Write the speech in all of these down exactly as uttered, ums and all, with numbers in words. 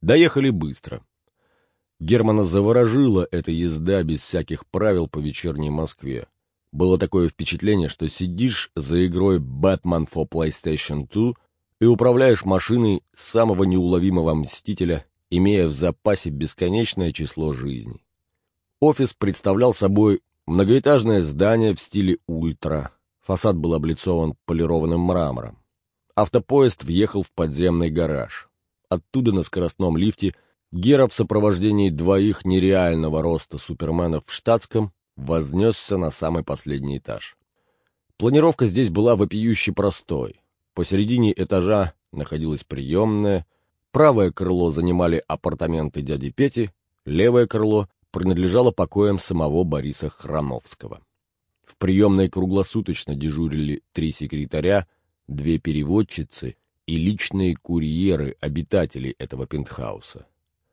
Доехали быстро. Германа заворожила эта езда без всяких правил по вечерней Москве. Было такое впечатление, что сидишь за игрой Batman for PlayStation два и управляешь машиной самого неуловимого мстителя, имея в запасе бесконечное число жизней. Офис представлял собой многоэтажное здание в стиле ультра. Фасад был облицован полированным мрамором. Автопоезд въехал в подземный гараж. Оттуда на скоростном лифте Гера в сопровождении двоих нереального роста суперменов в штатском вознесся на самый последний этаж. Планировка здесь была вопиюще простой. Посередине этажа находилась приемная, правое крыло занимали апартаменты дяди Пети, левое крыло принадлежало покоям самого Бориса Храновского. В приемной круглосуточно дежурили три секретаря, две переводчицы и личные курьеры обитателей этого пентхауса.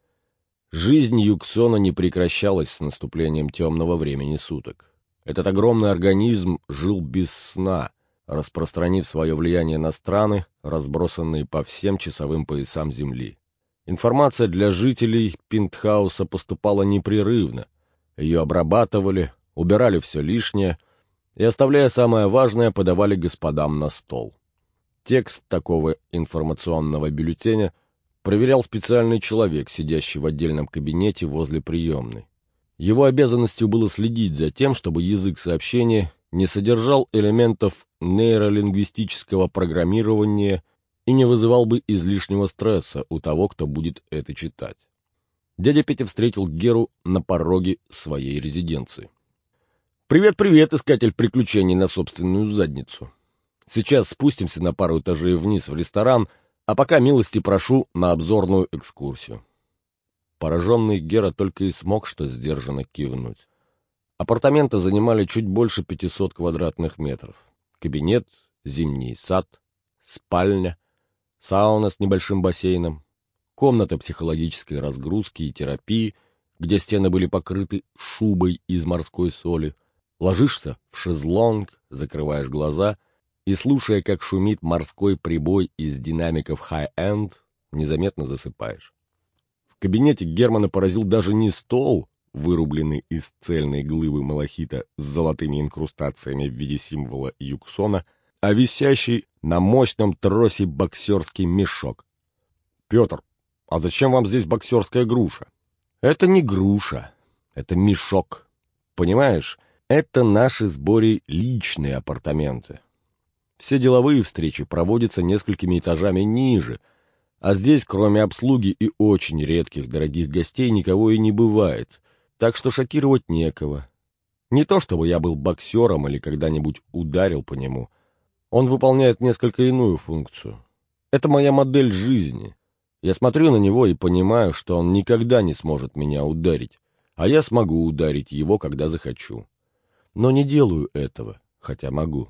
Жизнь Юксона не прекращалась с наступлением темного времени суток. Этот огромный организм жил без сна, распространив свое влияние на страны, разбросанные по всем часовым поясам Земли. Информация для жителей пентхауса поступала непрерывно. Ее обрабатывали, убирали все лишнее и, оставляя самое важное, подавали господам на стол. Текст такого информационного бюллетеня проверял специальный человек, сидящий в отдельном кабинете возле приемной. Его обязанностью было следить за тем, чтобы язык сообщения не содержал элементов нейролингвистического программирования и не вызывал бы излишнего стресса у того, кто будет это читать. Дядя Петя встретил Геру на пороге своей резиденции. «Привет-привет, искатель приключений на собственную задницу. Сейчас спустимся на пару этажей вниз в ресторан, а пока милости прошу на обзорную экскурсию». Пораженный Гера только и смог что сдержанно кивнуть. Апартаменты занимали чуть больше пятисот квадратных метров. Кабинет, зимний сад, спальня, сауна с небольшим бассейном, комната психологической разгрузки и терапии, где стены были покрыты шубой из морской соли. Ложишься в шезлонг, закрываешь глаза и, слушая, как шумит морской прибой из динамиков хай-энд, незаметно засыпаешь. В кабинете Германа поразил даже не стол, вырубленный из цельной глыбы малахита с золотыми инкрустациями в виде символа Юксона, а висящий на мощном тросе боксерский мешок. «Петр, а зачем вам здесь боксерская груша?» «Это не груша, это мешок. Понимаешь, это наши с Борей личные апартаменты. Все деловые встречи проводятся несколькими этажами ниже, а здесь, кроме обслуги и очень редких дорогих гостей, никого и не бывает, так что шокировать некого. Не то чтобы я был боксером или когда-нибудь ударил по нему. Он выполняет несколько иную функцию. Это моя модель жизни. Я смотрю на него и понимаю, что он никогда не сможет меня ударить, а я смогу ударить его, когда захочу. Но не делаю этого, хотя могу.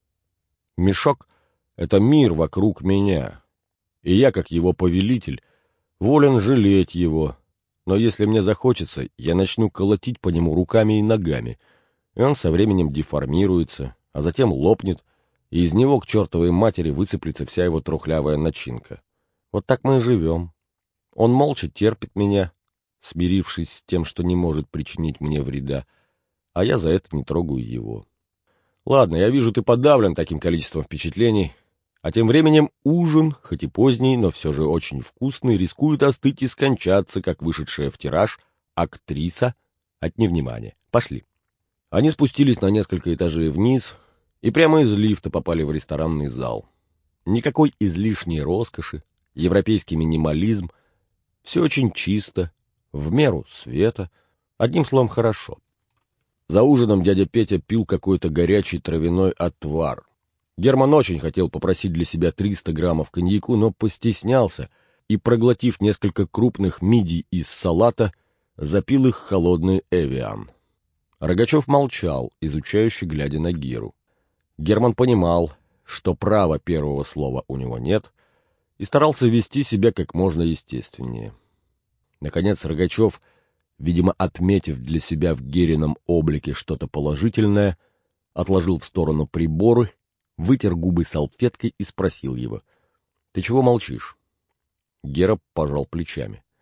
Мешок — это мир вокруг меня, и я, как его повелитель, волен жалеть его, но если мне захочется, я начну колотить по нему руками и ногами, и он со временем деформируется, а затем лопнет, и из него к чертовой матери высыплется вся его трухлявая начинка. Вот так мы и живем. Он молча терпит меня, смирившись с тем, что не может причинить мне вреда, а я за это не трогаю его. Ладно, я вижу, ты подавлен таким количеством впечатлений, а тем временем ужин, хоть и поздний, но все же очень вкусный, рискует остыть и скончаться, как вышедшая в тираж актриса от невнимания. Пошли. Они спустились на несколько этажей вниз и прямо из лифта попали в ресторанный зал. Никакой излишней роскоши, европейский минимализм, все очень чисто, в меру света, одним словом, хорошо. За ужином дядя Петя пил какой-то горячий травяной отвар. Герман очень хотел попросить для себя триста граммов коньяку, но постеснялся и, проглотив несколько крупных мидий из салата, запил их холодный эвиан. Рогачев молчал, изучающе глядя на Геру. Герман понимал, что права первого слова у него нет, и старался вести себя как можно естественнее. Наконец Рогачев, видимо, отметив для себя в Герином облике что-то положительное, отложил в сторону приборы, вытер губы салфеткой и спросил его: «Ты чего молчишь?» Гера пожал плечами.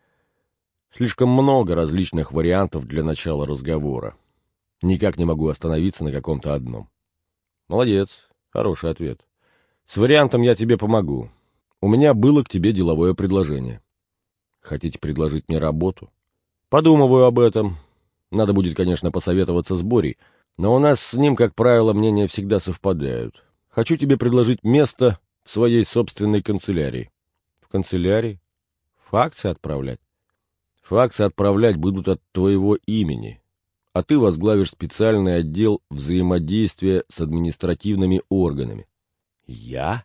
Слишком много различных вариантов для начала разговора. Никак не могу остановиться на каком-то одном. Молодец, хороший ответ. С вариантом я тебе помогу. У меня было к тебе деловое предложение. Хотите предложить мне работу? Подумываю об этом. Надо будет, конечно, посоветоваться с Борей, но у нас с ним, как правило, мнения всегда совпадают. Хочу тебе предложить место в своей собственной канцелярии. В канцелярии? Факсы отправлять? Факсы отправлять будут от твоего имени, а ты возглавишь специальный отдел взаимодействия с административными органами. Я?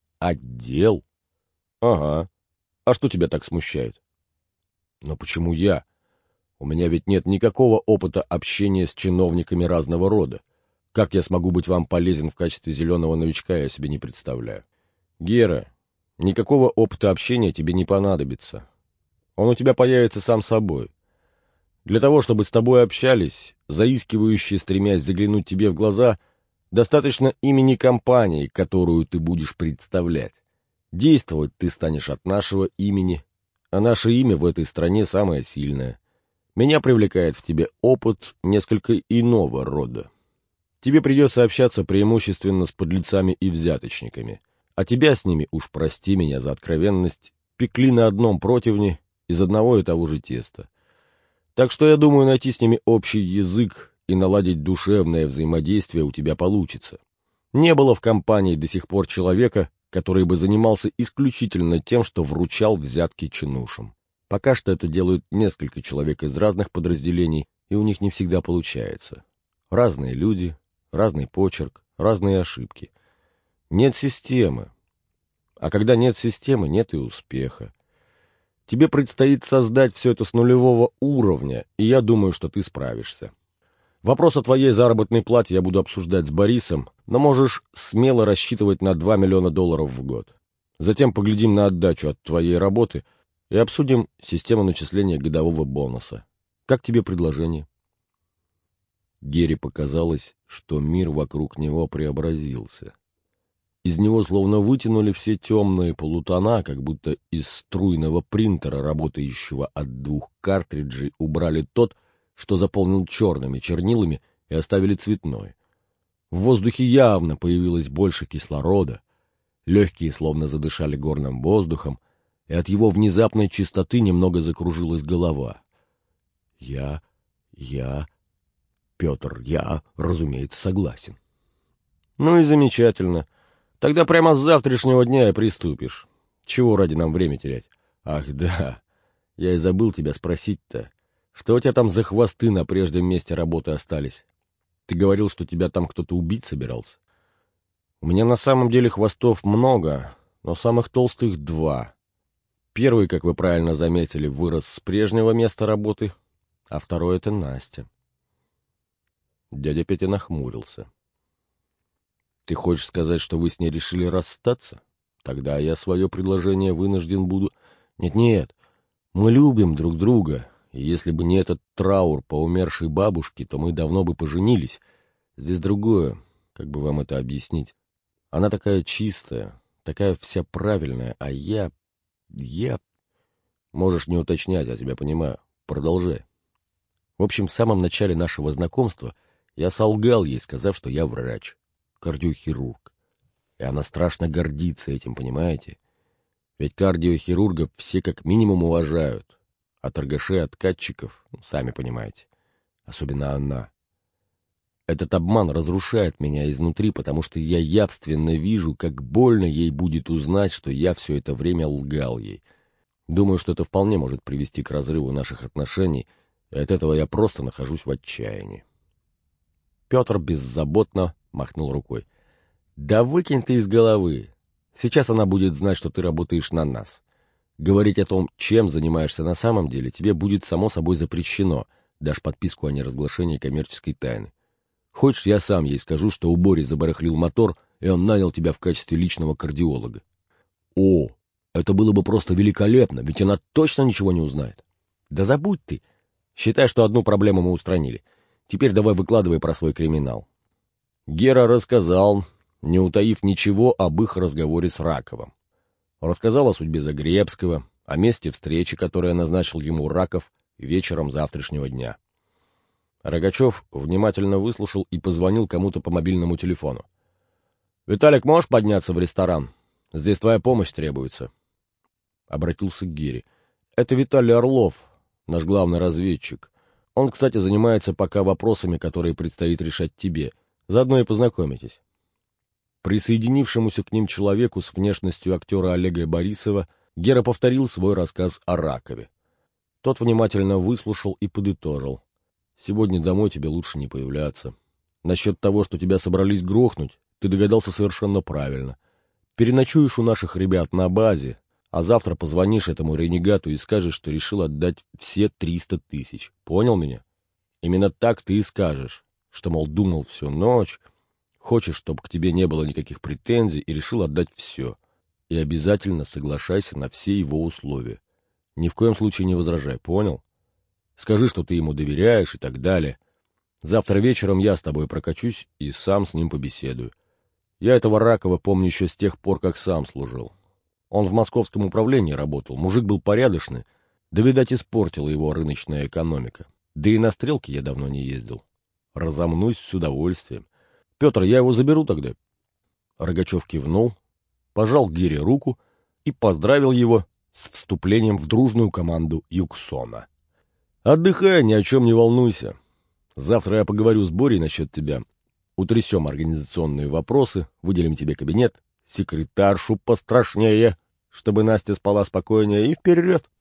Отдел? Ага. А что тебя так смущает? Но почему я? У меня ведь нет никакого опыта общения с чиновниками разного рода. Как я смогу быть вам полезен в качестве зеленого новичка, я себе не представляю. Гера, никакого опыта общения тебе не понадобится. Он у тебя появится сам собой. Для того, чтобы с тобой общались, заискивающие, стремясь заглянуть тебе в глаза, достаточно имени компании, которую ты будешь представлять. Действовать ты станешь от нашего имени, а наше имя в этой стране самое сильное. Меня привлекает в тебе опыт несколько иного рода. Тебе придется общаться преимущественно с подлецами и взяточниками, а тебя с ними, уж прости меня за откровенность, пекли на одном противне из одного и того же теста. Так что я думаю, найти с ними общий язык и наладить душевное взаимодействие у тебя получится. Не было в компании до сих пор человека, который бы занимался исключительно тем, что вручал взятки чинушам. Пока что это делают несколько человек из разных подразделений, и у них не всегда получается. Разные люди, разный почерк, разные ошибки. Нет системы. А когда нет системы, нет и успеха. Тебе предстоит создать все это с нулевого уровня, и я думаю, что ты справишься. Вопрос о твоей заработной плате я буду обсуждать с Борисом, но можешь смело рассчитывать на два миллиона долларов в год. Затем поглядим на отдачу от твоей работы и обсудим систему начисления годового бонуса. Как тебе предложение? Гере показалось, что мир вокруг него преобразился. Из него словно вытянули все темные полутона, как будто из струйного принтера, работающего от двух картриджей, убрали тот, что заполнил черными чернилами, и оставили цветной. В воздухе явно появилось больше кислорода, легкие словно задышали горным воздухом, и от его внезапной чистоты немного закружилась голова. Я, я, Петр, я, разумеется, согласен. Ну и замечательно. Тогда прямо с завтрашнего дня и приступишь. Чего ради нам время терять? Ах, да, я и забыл тебя спросить-то. Что у тебя там за хвосты на прежнем месте работы остались? Ты говорил, что тебя там кто-то убить собирался. У меня на самом деле хвостов много, но самых толстых два. Первый, как вы правильно заметили, вырос с прежнего места работы, а второй — это Настя. Дядя Петя нахмурился. Ты хочешь сказать, что вы с ней решили расстаться? Тогда я свое предложение вынужден буду... Нет-нет, мы любим друг друга, и если бы не этот траур по умершей бабушке, то мы давно бы поженились. Здесь другое, как бы вам это объяснить. Она такая чистая, такая вся правильная, а я... я... Можешь не уточнять, я тебя понимаю. Продолжай. В общем, в самом начале нашего знакомства я солгал ей, сказав, что я врач, кардиохирург. И она страшно гордится этим, понимаете? Ведь кардиохирургов все как минимум уважают, а торгашей, откатчиков, ну, сами понимаете. Особенно она. Этот обман разрушает меня изнутри, потому что я явственно вижу, как больно ей будет узнать, что я все это время лгал ей. Думаю, что это вполне может привести к разрыву наших отношений, и от этого я просто нахожусь в отчаянии. Петр беззаботно махнул рукой. «Да выкинь ты из головы. Сейчас она будет знать, что ты работаешь на нас. Говорить о том, чем занимаешься на самом деле, тебе будет само собой запрещено. Дашь подписку о неразглашении коммерческой тайны. Хочешь, я сам ей скажу, что у Бори забарахлил мотор, и он нанял тебя в качестве личного кардиолога. О, это было бы просто великолепно, ведь она точно ничего не узнает. Да забудь ты. Считай, что одну проблему мы устранили. Теперь давай выкладывай про свой криминал». Гера рассказал, не утаив ничего об их разговоре с Раковым. Рассказал о судьбе Загребского, о месте встречи, которое назначил ему Раков вечером завтрашнего дня. Рогачев внимательно выслушал и позвонил кому-то по мобильному телефону. «Виталик, можешь подняться в ресторан? Здесь твоя помощь требуется». Обратился к Гере. «Это Виталий Орлов, наш главный разведчик. Он, кстати, занимается пока вопросами, которые предстоит решать тебе. Заодно и познакомитесь». Присоединившемуся к ним человеку с внешностью актера Олега Борисова Гера повторил свой рассказ о Ракове. Тот внимательно выслушал и подытожил. «Сегодня домой тебе лучше не появляться. Насчет того, что тебя собрались грохнуть, ты догадался совершенно правильно. Переночуешь у наших ребят на базе, а завтра позвонишь этому ренегату и скажешь, что решил отдать все триста тысяч. Понял меня? Именно так ты и скажешь, что, мол, думал всю ночь, хочешь, чтобы к тебе не было никаких претензий и решил отдать все. И обязательно соглашайся на все его условия. Ни в коем случае не возражай, понял? Скажи, что ты ему доверяешь и так далее. Завтра вечером я с тобой прокачусь и сам с ним побеседую. Я этого Ракова помню еще с тех пор, как сам служил. Он в московском управлении работал, мужик был порядочный, да, видать, испортила его рыночная экономика. Да и на стрелки я давно не ездил. Разомнусь с удовольствием. Петр, я его заберу тогда?» Рогачев кивнул, пожал Гире руку и поздравил его с вступлением в дружную команду Юксона. «Отдыхай, ни о чем не волнуйся. Завтра я поговорю с Борей насчет тебя. Утрясем организационные вопросы, выделим тебе кабинет, секретаршу пострашнее, чтобы Настя спала спокойнее, и вперед!»